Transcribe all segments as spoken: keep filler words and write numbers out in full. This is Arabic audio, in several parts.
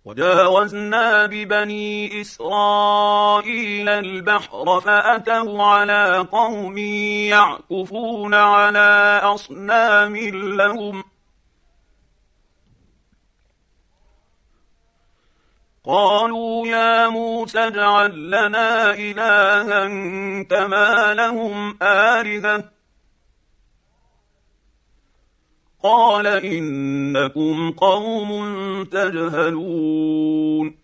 وجاوزنا ببني إسرائيل البحر فأتوا على قوم يعكفون على أصنام لهم قالوا يا موسى اجعل لنا إلها كما لهم آلهة قال إنكم قوم تجهلون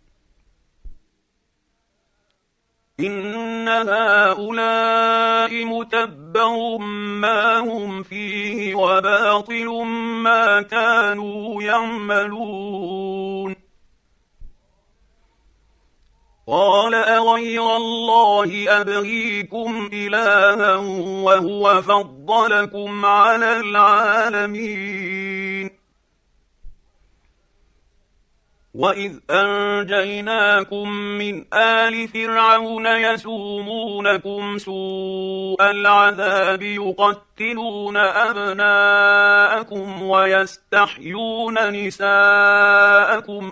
إن هؤلاء متبر ما هم فيه وباطل ما كانوا يعملون قال أغير الله أبغيكم إلها وهو فضلكم على العالمين وإذ أنجيناكم من آل فرعون يسومونكم سوء العذاب يقتلون أبناءكم ويستحيون نساءكم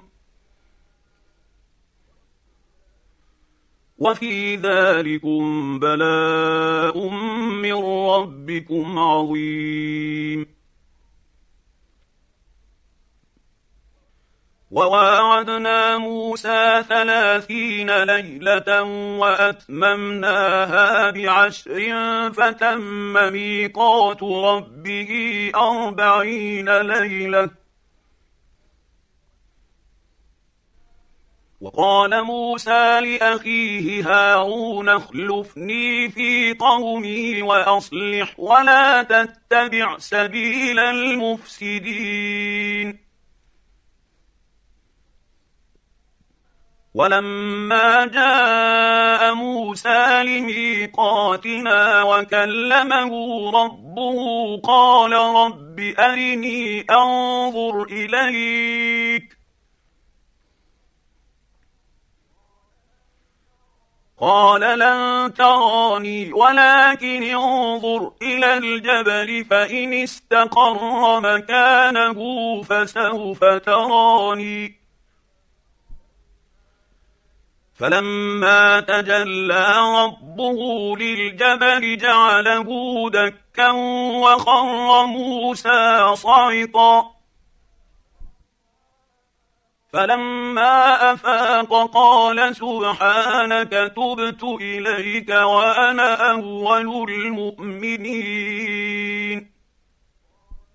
وفي ذلكم بلاء من ربكم عظيم وواعدنا موسى ثلاثين ليلة وأتممناها بعشر فتم ميقات ربه أربعين ليلة وقال موسى لأخيه هارون اخلفني في قومي وأصلح ولا تتبع سبيل المفسدين ولما جاء موسى لميقاتنا وكلمه ربه قال رب أرني أنظر إليك قال لن تراني ولكن انظر إلى الجبل فإن استقر مكانه فسوف تراني فلما تجلى ربه للجبل جعله دكا وخر موسى صعقا فلما أفاق قال سبحانك تبت إليك وأنا أول المؤمنين